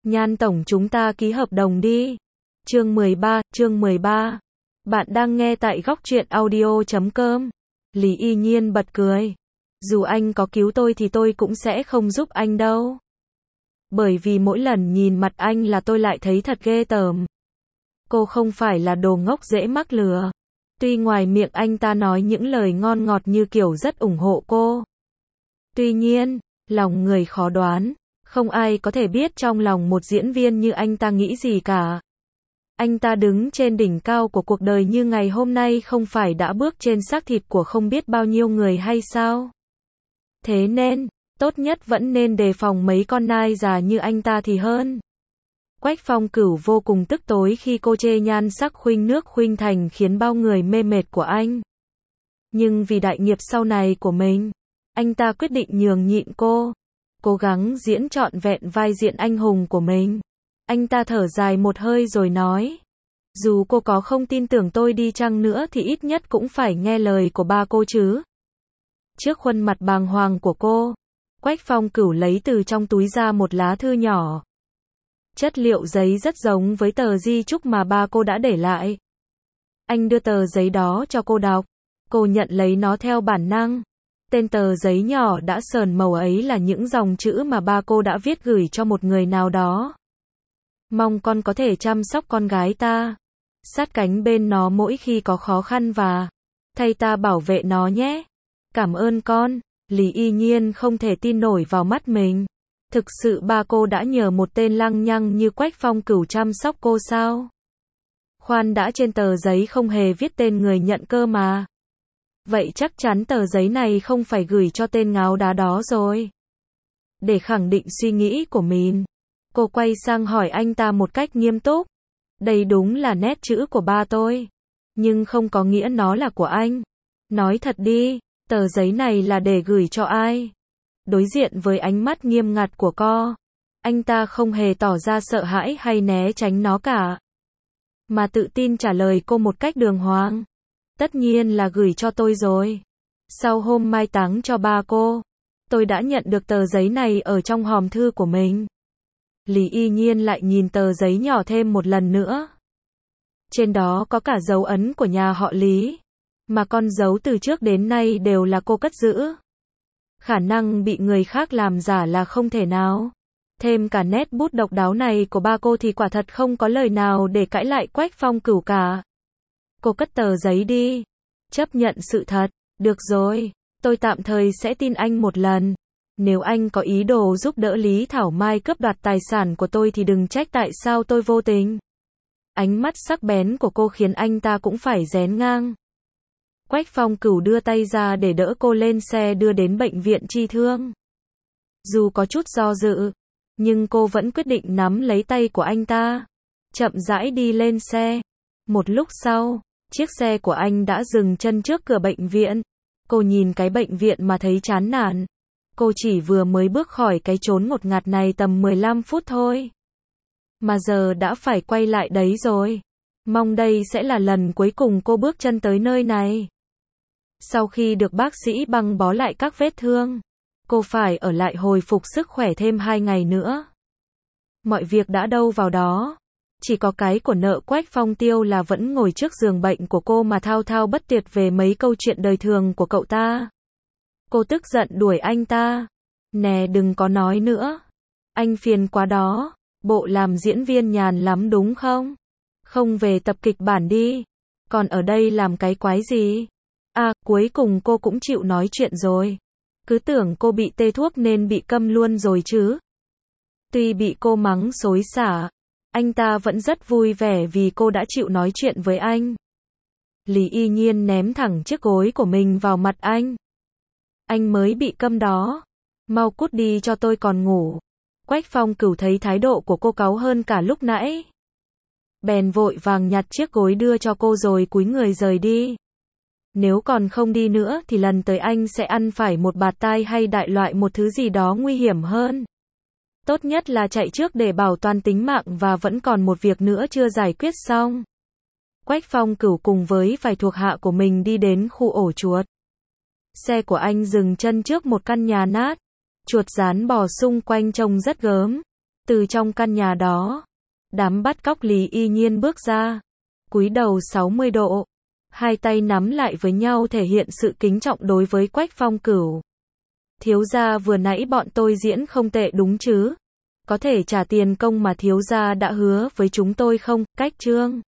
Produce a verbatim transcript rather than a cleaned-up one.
Nhan tổng chúng ta ký hợp đồng đi. Chương mười ba, chương mười ba. Bạn đang nghe tại góc truyện audio chấm com. Lý Y Nhiên bật cười. Dù anh có cứu tôi thì tôi cũng sẽ không giúp anh đâu. Bởi vì mỗi lần nhìn mặt anh là tôi lại thấy thật ghê tởm. Cô không phải là đồ ngốc dễ mắc lừa. Tuy ngoài miệng anh ta nói những lời ngon ngọt như kiểu rất ủng hộ cô. Tuy nhiên, lòng người khó đoán. Không ai có thể biết trong lòng một diễn viên như anh ta nghĩ gì cả. Anh ta đứng trên đỉnh cao của cuộc đời như ngày hôm nay không phải đã bước trên xác thịt của không biết bao nhiêu người hay sao? Thế nên, tốt nhất vẫn nên đề phòng mấy con nai già như anh ta thì hơn. Quách Phong Cửu vô cùng tức tối khi cô chê nhan sắc khuynh nước khuynh thành khiến bao người mê mệt của anh. Nhưng vì đại nghiệp sau này của mình, anh ta quyết định nhường nhịn cô. Cố gắng diễn trọn vẹn vai diễn anh hùng của mình. Anh ta thở dài một hơi rồi nói. Dù cô có không tin tưởng tôi đi chăng nữa thì ít nhất cũng phải nghe lời của ba cô chứ. Trước khuôn mặt bàng hoàng của cô, Quách Phong Cửu lấy từ trong túi ra một lá thư nhỏ. Chất liệu giấy rất giống với tờ di chúc mà ba cô đã để lại. Anh đưa tờ giấy đó cho cô đọc. Cô nhận lấy nó theo bản năng. Tên tờ giấy nhỏ đã sờn màu ấy là những dòng chữ mà ba cô đã viết gửi cho một người nào đó. Mong con có thể chăm sóc con gái ta. Sát cánh bên nó mỗi khi có khó khăn và thay ta bảo vệ nó nhé. Cảm ơn con. Lý Y Nhiên không thể tin nổi vào mắt mình. Thực sự ba cô đã nhờ một tên lăng nhăng như Quách Phong Cửu chăm sóc cô sao? Khoan đã, trên tờ giấy không hề viết tên người nhận cơ mà. Vậy chắc chắn tờ giấy này không phải gửi cho tên ngáo đá đó rồi. Để khẳng định suy nghĩ của mình, cô quay sang hỏi anh ta một cách nghiêm túc. Đây đúng là nét chữ của ba tôi, nhưng không có nghĩa nó là của anh. Nói thật đi, tờ giấy này là để gửi cho ai? Đối diện với ánh mắt nghiêm ngặt của cô, anh ta không hề tỏ ra sợ hãi hay né tránh nó cả, mà tự tin trả lời cô một cách đường hoàng. Tất nhiên là gửi cho tôi rồi. Sau hôm mai táng cho ba cô, tôi đã nhận được tờ giấy này ở trong hòm thư của mình. Lý Y Nhiên lại nhìn tờ giấy nhỏ thêm một lần nữa. Trên đó có cả dấu ấn của nhà họ Lý, mà con dấu từ trước đến nay đều là cô cất giữ. Khả năng bị người khác làm giả là không thể nào. Thêm cả nét bút độc đáo này của ba cô thì quả thật không có lời nào để cãi lại Quách Phong Cửu cả. Cô cất tờ giấy đi. Chấp nhận sự thật. Được rồi, tôi tạm thời sẽ tin anh một lần. Nếu anh có ý đồ giúp đỡ Lý Thảo Mai cướp đoạt tài sản của tôi thì đừng trách tại sao tôi vô tình. Ánh mắt sắc bén của cô khiến anh ta cũng phải rén ngang. Quách Phong Cửu đưa tay ra để đỡ cô lên xe đưa đến bệnh viện chi thương. Dù có chút do dự, nhưng cô vẫn quyết định nắm lấy tay của anh ta. Chậm rãi đi lên xe. Một lúc sau, chiếc xe của anh đã dừng chân trước cửa bệnh viện. Cô nhìn cái bệnh viện mà thấy chán nản. Cô chỉ vừa mới bước khỏi cái chốn ngột ngạt này tầm mười lăm phút thôi, mà giờ đã phải quay lại đấy rồi. Mong đây sẽ là lần cuối cùng cô bước chân tới nơi này. Sau khi được bác sĩ băng bó lại các vết thương, cô phải ở lại hồi phục sức khỏe thêm hai ngày nữa. Mọi việc đã đâu vào đó. Chỉ có cái của nợ Quách Phong Tiêu là vẫn ngồi trước giường bệnh của cô mà thao thao bất tuyệt về mấy câu chuyện đời thường của cậu ta. Cô tức giận đuổi anh ta. Nè, đừng có nói nữa. Anh phiền quá đó. Bộ làm diễn viên nhàn lắm đúng không? Không về tập kịch bản đi. Còn ở đây làm cái quái gì? À, cuối cùng cô cũng chịu nói chuyện rồi. Cứ tưởng cô bị tê thuốc nên bị câm luôn rồi chứ. Tuy bị cô mắng xối xả, anh ta vẫn rất vui vẻ vì cô đã chịu nói chuyện với anh. Lý Y Nhiên ném thẳng chiếc gối của mình vào mặt anh. Anh mới bị câm đó. Mau cút đi cho tôi còn ngủ. Quách Phong Cửu thấy thái độ của cô cáu hơn cả lúc nãy. Bèn vội vàng nhặt chiếc gối đưa cho cô rồi cúi người rời đi. Nếu còn không đi nữa thì lần tới anh sẽ ăn phải một bạt tai hay đại loại một thứ gì đó nguy hiểm hơn. Tốt nhất là chạy trước để bảo toàn tính mạng, và vẫn còn một việc nữa chưa giải quyết xong. Quách Phong Cửu cùng với vài thuộc hạ của mình đi đến khu ổ chuột. Xe của anh dừng chân trước một căn nhà nát. Chuột rán bò xung quanh trông rất gớm. Từ trong căn nhà đó, đám bắt cóc Lý Y Nhiên bước ra, cúi đầu sáu mươi độ, hai tay nắm lại với nhau thể hiện sự kính trọng đối với Quách Phong Cửu. Thiếu gia vừa nãy bọn tôi diễn không tệ đúng chứ? Có thể trả tiền công mà thiếu gia đã hứa với chúng tôi không? Cách Trương